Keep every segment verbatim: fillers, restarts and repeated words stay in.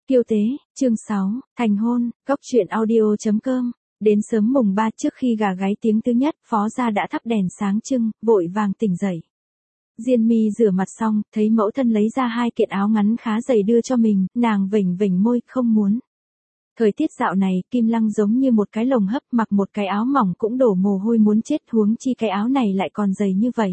Kiêu tế, chương sáu, thành hôn, góc truyện audio chấm com. Đến sớm mùng ba trước khi gà gáy tiếng thứ nhất, Phó gia đã thắp đèn sáng trưng, vội vàng tỉnh dậy. Diên My rửa mặt xong, thấy mẫu thân lấy ra hai kiện áo ngắn khá dày đưa cho mình, nàng vểnh vểnh môi, không muốn. Thời tiết dạo này, Kim Lăng giống như một cái lồng hấp, mặc một cái áo mỏng cũng đổ mồ hôi muốn chết, huống chi cái áo này lại còn dày như vậy.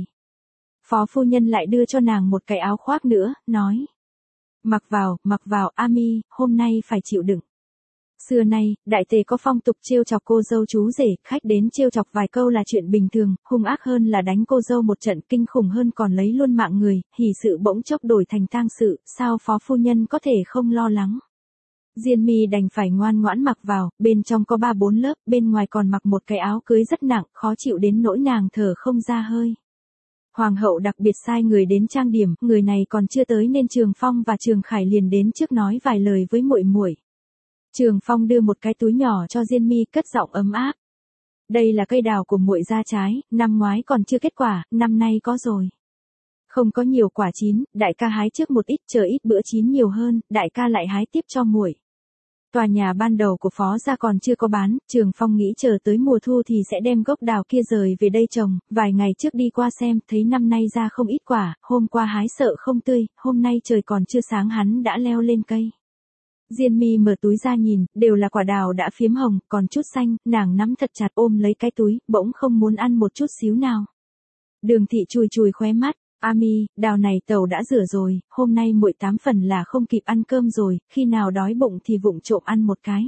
Phó phu nhân lại đưa cho nàng một cái áo khoác nữa, nói. Mặc vào, mặc vào, Ami, hôm nay phải chịu đựng. Xưa nay, đại tề có phong tục trêu chọc cô dâu chú rể, khách đến trêu chọc vài câu là chuyện bình thường, hung ác hơn là đánh cô dâu một trận, kinh khủng hơn còn lấy luôn mạng người, hỉ sự bỗng chốc đổi thành tang sự, sao phó phu nhân có thể không lo lắng. Diên My đành phải ngoan ngoãn mặc vào, bên trong có ba bốn lớp, bên ngoài còn mặc một cái áo cưới rất nặng, khó chịu đến nỗi nàng thở không ra hơi. Hoàng hậu đặc biệt sai người đến trang điểm, người này còn chưa tới nên Trường Phong và Trường Khải liền đến trước nói vài lời với muội muội. Trường Phong đưa một cái túi nhỏ cho Diên My, cất giọng ấm áp. Đây là cây đào của muội ra trái, năm ngoái còn chưa kết quả, năm nay có rồi. Không có nhiều quả chín, đại ca hái trước một ít, chờ ít bữa chín nhiều hơn, đại ca lại hái tiếp cho muội. Tòa nhà ban đầu của Phó gia còn chưa có bán, Trường Phong nghĩ chờ tới mùa thu thì sẽ đem gốc đào kia rời về đây trồng, vài ngày trước đi qua xem, thấy năm nay ra không ít quả, hôm qua hái sợ không tươi, hôm nay trời còn chưa sáng hắn đã leo lên cây. Diên My mở túi ra nhìn, đều là quả đào đã phiếm hồng, còn chút xanh, nàng nắm thật chặt ôm lấy cái túi, bỗng không muốn ăn một chút xíu nào. Đường thị chùi chùi khóe mắt. Ami, đào này tẩu đã rửa rồi, hôm nay muội tám phần là không kịp ăn cơm rồi, khi nào đói bụng thì vụng trộm ăn một cái.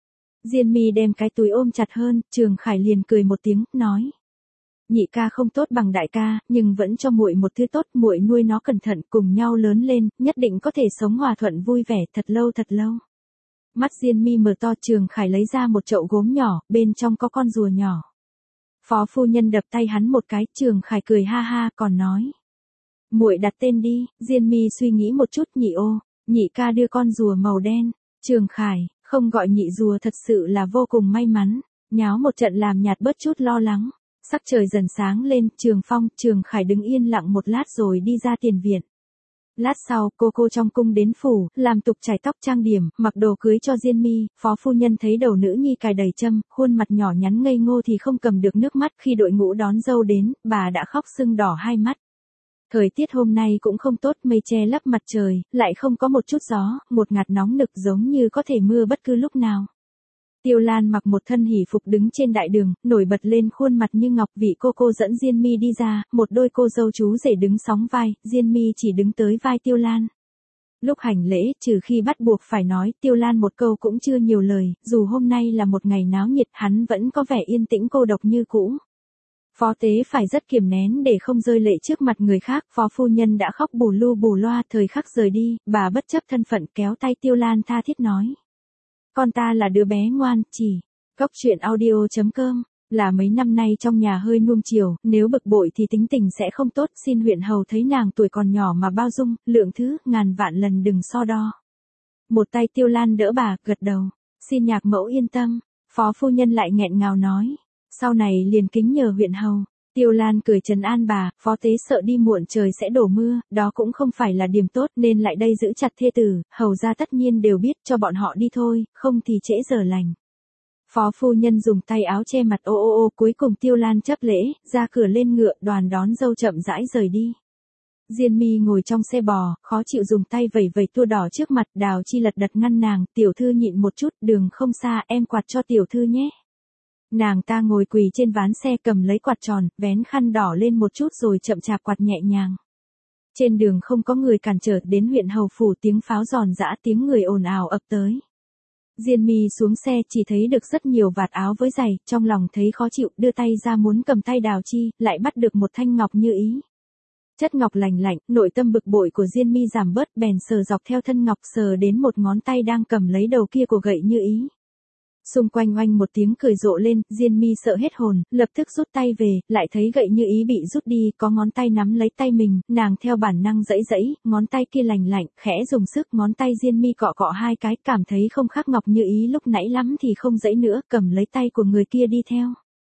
Diên My đem cái túi ôm chặt hơn, Trường Khải liền cười một tiếng, nói. Nhị ca không tốt bằng đại ca, nhưng vẫn cho muội một thứ tốt, muội nuôi nó cẩn thận, cùng nhau lớn lên, nhất định có thể sống hòa thuận vui vẻ thật lâu thật lâu. Mắt Diên My mở to, Trường Khải lấy ra một chậu gốm nhỏ, bên trong có con rùa nhỏ. Phó phu nhân đập tay hắn một cái, Trường Khải cười ha ha, còn nói. Muội đặt tên đi. Diên My suy nghĩ một chút, nhị ô, nhị ca đưa con rùa màu đen. Trường Khải, không gọi nhị rùa thật sự là vô cùng may mắn. Nháo một trận làm nhạt bớt chút lo lắng. Sắc trời dần sáng lên, Trường Phong, Trường Khải đứng yên lặng một lát rồi đi ra tiền viện. Lát sau, cô cô trong cung đến phủ, làm tục chải tóc trang điểm, mặc đồ cưới cho Diên My, phó phu nhân thấy đầu nữ nhi cài đầy châm, khuôn mặt nhỏ nhắn ngây ngô thì không cầm được nước mắt, khi đội ngũ đón dâu đến, bà đã khóc sưng đỏ hai mắt. Thời tiết hôm nay cũng không tốt, mây che lấp mặt trời, lại không có một chút gió, một ngạt nóng nực giống như có thể mưa bất cứ lúc nào. Tiêu Lan mặc một thân hỉ phục đứng trên đại đường, nổi bật lên khuôn mặt như ngọc, vị cô cô dẫn Diên My đi ra, một đôi cô dâu chú rể đứng sóng vai, Diên My chỉ đứng tới vai Tiêu Lan. Lúc hành lễ, trừ khi bắt buộc phải nói, Tiêu Lan một câu cũng chưa nhiều lời, dù hôm nay là một ngày náo nhiệt, hắn vẫn có vẻ yên tĩnh cô độc như cũ. Phó tế phải rất kiềm nén để không rơi lệ trước mặt người khác, phó phu nhân đã khóc bù lu bù loa, thời khắc rời đi, bà bất chấp thân phận kéo tay Tiêu Lan tha thiết nói. Con ta là đứa bé ngoan, chỉ, góc truyện audio chấm com, là mấy năm nay trong nhà hơi nuông chiều, nếu bực bội thì tính tình sẽ không tốt, xin huyện hầu thấy nàng tuổi còn nhỏ mà bao dung, lượng thứ, ngàn vạn lần đừng so đo. Một tay Tiêu Lan đỡ bà, gật đầu, xin nhạc mẫu yên tâm, phó phu nhân lại nghẹn ngào nói. Sau này liền kính nhờ huyện hầu. Tiêu Lan cười trấn an bà, phó tế sợ đi muộn trời sẽ đổ mưa, đó cũng không phải là điểm tốt nên lại đây giữ chặt thê tử, hầu ra tất nhiên đều biết, cho bọn họ đi thôi, không thì trễ giờ lành. Phó phu nhân dùng tay áo che mặt ô ô ô, cuối cùng Tiêu Lan chấp lễ, ra cửa lên ngựa, đoàn đón dâu chậm rãi rời đi. Diên My ngồi trong xe bò, khó chịu dùng tay vẩy vẩy tua đỏ trước mặt, Đào Chi lật đật ngăn nàng, tiểu thư nhịn một chút, đường không xa, em quạt cho tiểu thư nhé. Nàng ta ngồi quỳ trên ván xe cầm lấy quạt tròn, vén khăn đỏ lên một chút rồi chậm chạp quạt nhẹ nhàng. Trên đường không có người cản trở, đến huyện hầu phủ tiếng pháo giòn giã, tiếng người ồn ào ập tới. Diên My xuống xe chỉ thấy được rất nhiều vạt áo với giày, trong lòng thấy khó chịu, đưa tay ra muốn cầm tay Đào Chi, lại bắt được một thanh ngọc như ý. Chất ngọc lành lạnh, nội tâm bực bội của Diên My giảm bớt, bèn sờ dọc theo thân ngọc, sờ đến một ngón tay đang cầm lấy đầu kia của gậy như ý. Xung quanh oanh một tiếng cười rộ lên, Diên My sợ hết hồn, lập tức rút tay về, lại thấy gậy như ý bị rút đi, có ngón tay nắm lấy tay mình, nàng theo bản năng giãy giãy, ngón tay kia lành lạnh, khẽ dùng sức, ngón tay Diên My cọ cọ hai cái, cảm thấy không khác ngọc như ý lúc nãy lắm thì không giãy nữa, cầm lấy tay của người kia đi theo.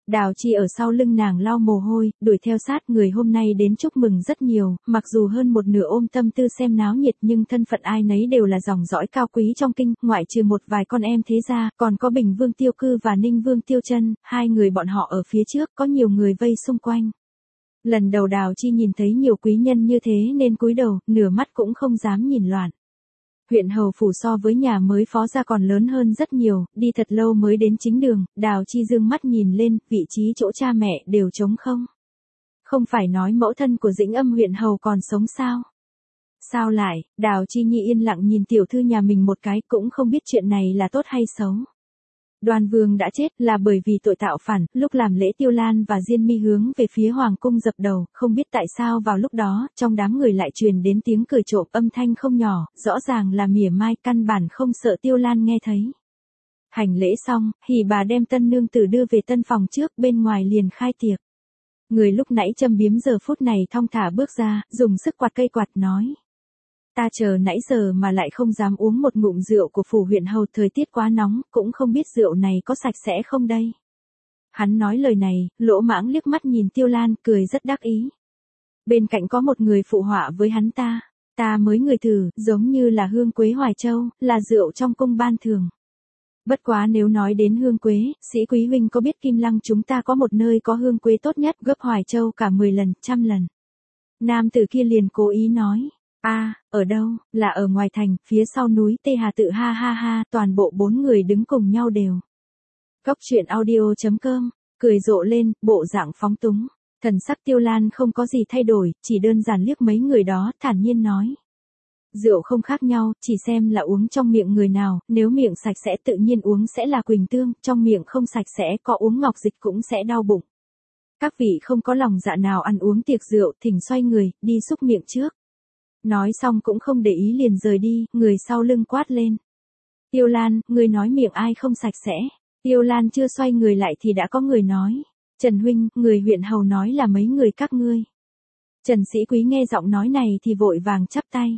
Đào Chi ở sau lưng nàng lau mồ hôi, đuổi theo sát. Người hôm nay đến chúc mừng rất nhiều, mặc dù hơn một nửa ôm tâm tư xem náo nhiệt nhưng thân phận ai nấy đều là dòng dõi cao quý trong kinh, ngoại trừ một vài con em thế gia, còn có Bình Vương Tiêu Cư và Ninh Vương Tiêu Chân, hai người bọn họ ở phía trước, có nhiều người vây xung quanh. Lần đầu Đào Chi nhìn thấy nhiều quý nhân như thế nên cúi đầu, nửa mắt cũng không dám nhìn loạn. Huyện hầu phủ so với nhà mới phó gia còn lớn hơn rất nhiều, đi thật lâu mới đến chính đường. Đào Chi dương mắt nhìn lên, vị trí chỗ cha mẹ đều trống không. Không phải nói mẫu thân của Dĩnh Âm huyện hầu còn sống sao? Sao lại? Đào Chi Nhi yên lặng nhìn tiểu thư nhà mình một cái, cũng không biết chuyện này là tốt hay xấu. Đoan Vương đã chết là bởi vì tội tạo phản, lúc làm lễ Tiêu Lan và Diên Mi hướng về phía hoàng cung dập đầu, không biết tại sao vào lúc đó, trong đám người lại truyền đến tiếng cười trộm, âm thanh không nhỏ, rõ ràng là mỉa mai, căn bản không sợ Tiêu Lan nghe thấy. Hành lễ xong, Hỉ bà đem tân nương tử đưa về tân phòng trước, bên ngoài liền khai tiệc. Người lúc nãy châm biếm giờ phút này thong thả bước ra, dùng sức quạt cây quạt nói. Ta chờ nãy giờ mà lại không dám uống một ngụm rượu của phủ huyện hầu, thời tiết quá nóng, cũng không biết rượu này có sạch sẽ không đây. Hắn nói lời này, lỗ mãng liếc mắt nhìn Tiêu Lan, cười rất đắc ý. Bên cạnh có một người phụ họa với hắn ta, ta mới người thử, giống như là hương quế Hoài Châu, là rượu trong cung ban thường. Bất quá nếu nói đến hương quế, Sĩ Quý huynh có biết Kim Lăng chúng ta có một nơi có hương quế tốt nhất, gấp Hoài Châu cả mười lần, trăm lần. Nam tử kia liền cố ý nói. A, à, ở đâu? Là ở ngoài thành, phía sau núi Tê Hà Tự, ha ha ha. Toàn bộ bốn người đứng cùng nhau đều. Cốc truyện audio chấm com, cười rộ lên, bộ dạng phóng túng. Thần sắc Tiêu Lan không có gì thay đổi, chỉ đơn giản liếc mấy người đó, thản nhiên nói. Rượu không khác nhau, chỉ xem là uống trong miệng người nào, nếu miệng sạch sẽ tự nhiên uống sẽ là Quỳnh Tương, trong miệng không sạch sẽ có uống ngọc dịch cũng sẽ đau bụng. Các vị không có lòng dạ nào ăn uống tiệc rượu, thỉnh xoay người, đi xúc miệng trước. Nói xong cũng không để ý liền rời đi, người sau lưng quát lên. Tiêu Lan, người nói miệng ai không sạch sẽ. Tiêu Lan chưa xoay người lại thì đã có người nói. Trần huynh, người huyện hầu nói là mấy người các ngươi. Trần Sĩ Quý nghe giọng nói này thì vội vàng chắp tay.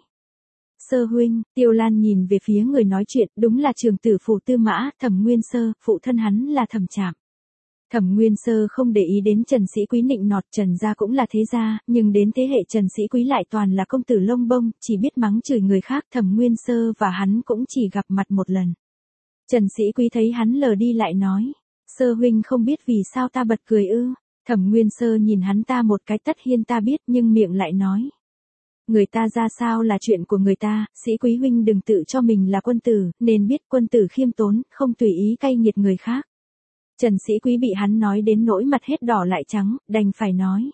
Sơ huynh, Tiêu Lan nhìn về phía người nói chuyện, đúng là trường tử phủ Tư Mã, Thẩm Nguyên Sơ, phụ thân hắn là Thẩm Trạm. Thẩm Nguyên Sơ không để ý đến Trần Sĩ Quý nịnh nọt, Trần gia cũng là thế gia, nhưng đến thế hệ Trần Sĩ Quý lại toàn là công tử lông bông, chỉ biết mắng chửi người khác. Thẩm Nguyên Sơ và hắn cũng chỉ gặp mặt một lần. Trần Sĩ Quý thấy hắn lờ đi lại nói, Sơ huynh không biết vì sao ta bật cười ư? Thẩm Nguyên Sơ nhìn hắn ta một cái, tất nhiên ta biết, nhưng miệng lại nói. Người ta ra sao là chuyện của người ta, Sĩ Quý huynh đừng tự cho mình là quân tử, nên biết quân tử khiêm tốn, không tùy ý cay nghiệt người khác. Trần Sĩ Quý bị hắn nói đến nỗi mặt hết đỏ lại trắng, đành phải nói.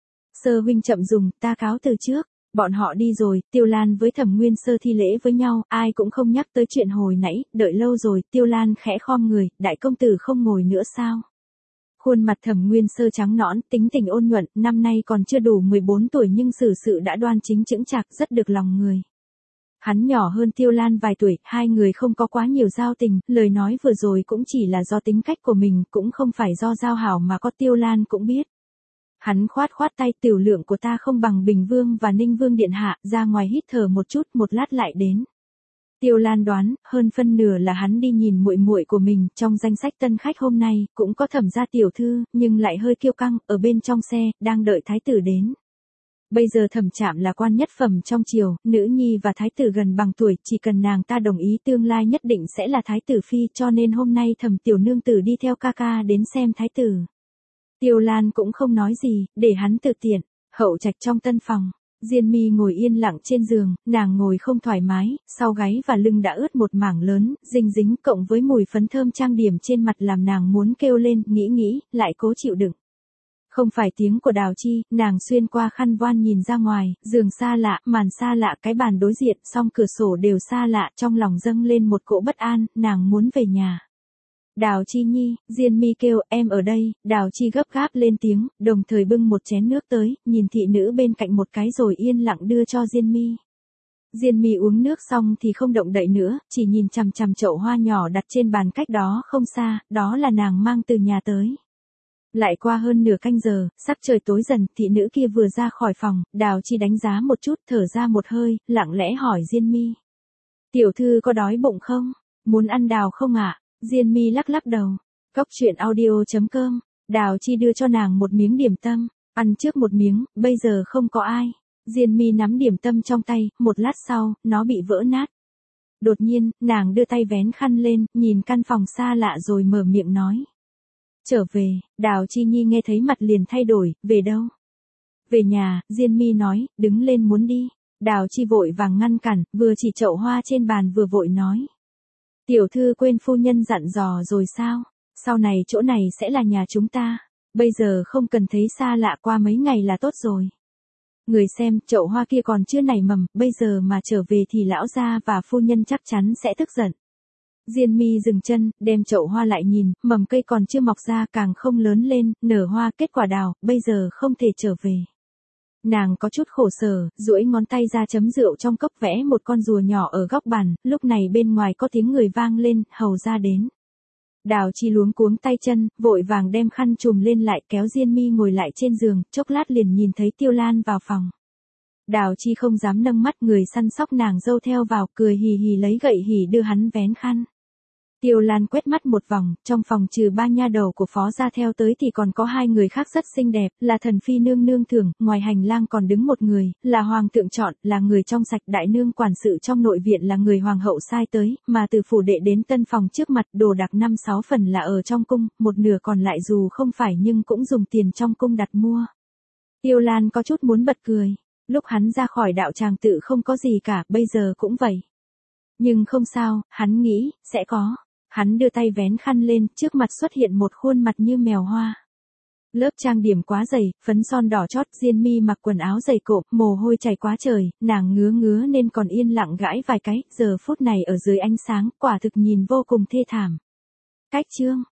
Sơ huynh chậm dùng, ta cáo từ trước. Bọn họ đi rồi, Tiêu Lan với Thẩm Nguyên Sơ thi lễ với nhau, ai cũng không nhắc tới chuyện hồi nãy, đợi lâu rồi, Tiêu Lan khẽ khom người, đại công tử không ngồi nữa sao? Khuôn mặt Thẩm Nguyên Sơ trắng nõn, tính tình ôn nhuận, năm nay còn chưa đủ mười bốn tuổi nhưng xử sự đã đoan chính chững chạc, rất được lòng người. Hắn nhỏ hơn Tiêu Lan vài tuổi, hai người không có quá nhiều giao tình, lời nói vừa rồi cũng chỉ là do tính cách của mình, cũng không phải do giao hảo mà có. Tiêu Lan cũng biết. Hắn khoát khoát tay, tiểu lượng của ta không bằng Bình Vương và Ninh Vương điện hạ, ra ngoài hít thở một chút, một lát lại đến. Tiêu Lan đoán, hơn phân nửa là hắn đi nhìn muội muội của mình, trong danh sách tân khách hôm nay, cũng có Thẩm gia tiểu thư, nhưng lại hơi kiêu căng, ở bên trong xe, đang đợi thái tử đến. Bây giờ Thẩm Trạm là quan nhất phẩm trong triều, nữ nhi và thái tử gần bằng tuổi, chỉ cần nàng ta đồng ý tương lai nhất định sẽ là thái tử phi, cho nên hôm nay Thẩm tiểu nương tử đi theo ca ca đến xem thái tử. Tiêu Lan cũng không nói gì, để hắn tự tiện. Hậu trạch trong tân phòng, Diên Mi ngồi yên lặng trên giường, nàng ngồi không thoải mái, sau gáy và lưng đã ướt một mảng lớn, dinh dính cộng với mùi phấn thơm trang điểm trên mặt làm nàng muốn kêu lên, nghĩ nghĩ, lại cố chịu đựng. Không phải tiếng của Đào Chi, nàng xuyên qua khăn voan nhìn ra ngoài, giường xa lạ, màn xa lạ, cái bàn đối diện, song cửa sổ đều xa lạ, trong lòng dâng lên một cỗ bất an, nàng muốn về nhà. Đào Chi Nhi, Diên Mi kêu, em ở đây. Đào Chi gấp gáp lên tiếng, đồng thời bưng một chén nước tới, nhìn thị nữ bên cạnh một cái rồi yên lặng đưa cho Diên Mi. Diên Mi uống nước xong thì không động đậy nữa, chỉ nhìn chằm chằm chậu hoa nhỏ đặt trên bàn cách đó không xa, đó là nàng mang từ nhà tới. Lại qua hơn nửa canh giờ, sắc trời tối dần, thị nữ kia vừa ra khỏi phòng, Đào Chi đánh giá một chút, thở ra một hơi, lặng lẽ hỏi Diên Mi. Tiểu thư có đói bụng không? Muốn ăn đào không ạ? À? Diên Mi lắc lắc đầu. Cốc truyện audio chấm com Đào Chi đưa cho nàng một miếng điểm tâm, ăn trước một miếng, bây giờ không có ai. Diên Mi nắm điểm tâm trong tay, một lát sau, nó bị vỡ nát. Đột nhiên, nàng đưa tay vén khăn lên, nhìn căn phòng xa lạ rồi mở miệng nói. Trở về, Đào Chi Nhi nghe thấy mặt liền thay đổi, về đâu? Về nhà, Diên Mi nói, đứng lên muốn đi. Đào Chi vội vàng ngăn cản, vừa chỉ chậu hoa trên bàn vừa vội nói. Tiểu thư quên phu nhân dặn dò rồi sao? Sau này chỗ này sẽ là nhà chúng ta. Bây giờ không cần thấy xa lạ, qua mấy ngày là tốt rồi. Người xem, chậu hoa kia còn chưa nảy mầm, bây giờ mà trở về thì lão gia và phu nhân chắc chắn sẽ tức giận. Diên Mi dừng chân, đem chậu hoa lại nhìn, mầm cây còn chưa mọc ra, càng không lớn lên, nở hoa kết quả đào, bây giờ không thể trở về. Nàng có chút khổ sở, duỗi ngón tay ra chấm rượu trong cốc, vẽ một con rùa nhỏ ở góc bàn, lúc này bên ngoài có tiếng người vang lên, hầu ra đến. Đào Chi luống cuống tay chân, vội vàng đem khăn trùm lên lại, kéo Diên Mi ngồi lại trên giường, chốc lát liền nhìn thấy Tiêu Lan vào phòng. Đào Chi không dám nâng mắt, người săn sóc nàng dâu theo vào, cười hì hì lấy gậy hỉ đưa hắn vén khăn. Tiêu Lan quét mắt một vòng, trong phòng trừ ba nha đầu của phó gia theo tới thì còn có hai người khác rất xinh đẹp, là thần phi nương nương thưởng, ngoài hành lang còn đứng một người, là hoàng thượng chọn, là người trong sạch, đại nương quản sự trong nội viện là người hoàng hậu sai tới, mà từ phủ đệ đến tân phòng trước mặt, đồ đạc năm sáu phần là ở trong cung, một nửa còn lại dù không phải nhưng cũng dùng tiền trong cung đặt mua. Tiêu Lan có chút muốn bật cười, lúc hắn ra khỏi đạo tràng tự không có gì cả, bây giờ cũng vậy. Nhưng không sao, hắn nghĩ, sẽ có. Hắn đưa tay vén khăn lên, trước mặt xuất hiện một khuôn mặt như mèo hoa. Lớp trang điểm quá dày, phấn son đỏ chót, Diên Mi mặc quần áo dày cộm, mồ hôi chảy quá trời, nàng ngứa ngứa nên còn yên lặng gãi vài cái, giờ phút này ở dưới ánh sáng, quả thực nhìn vô cùng thê thảm. Cách chương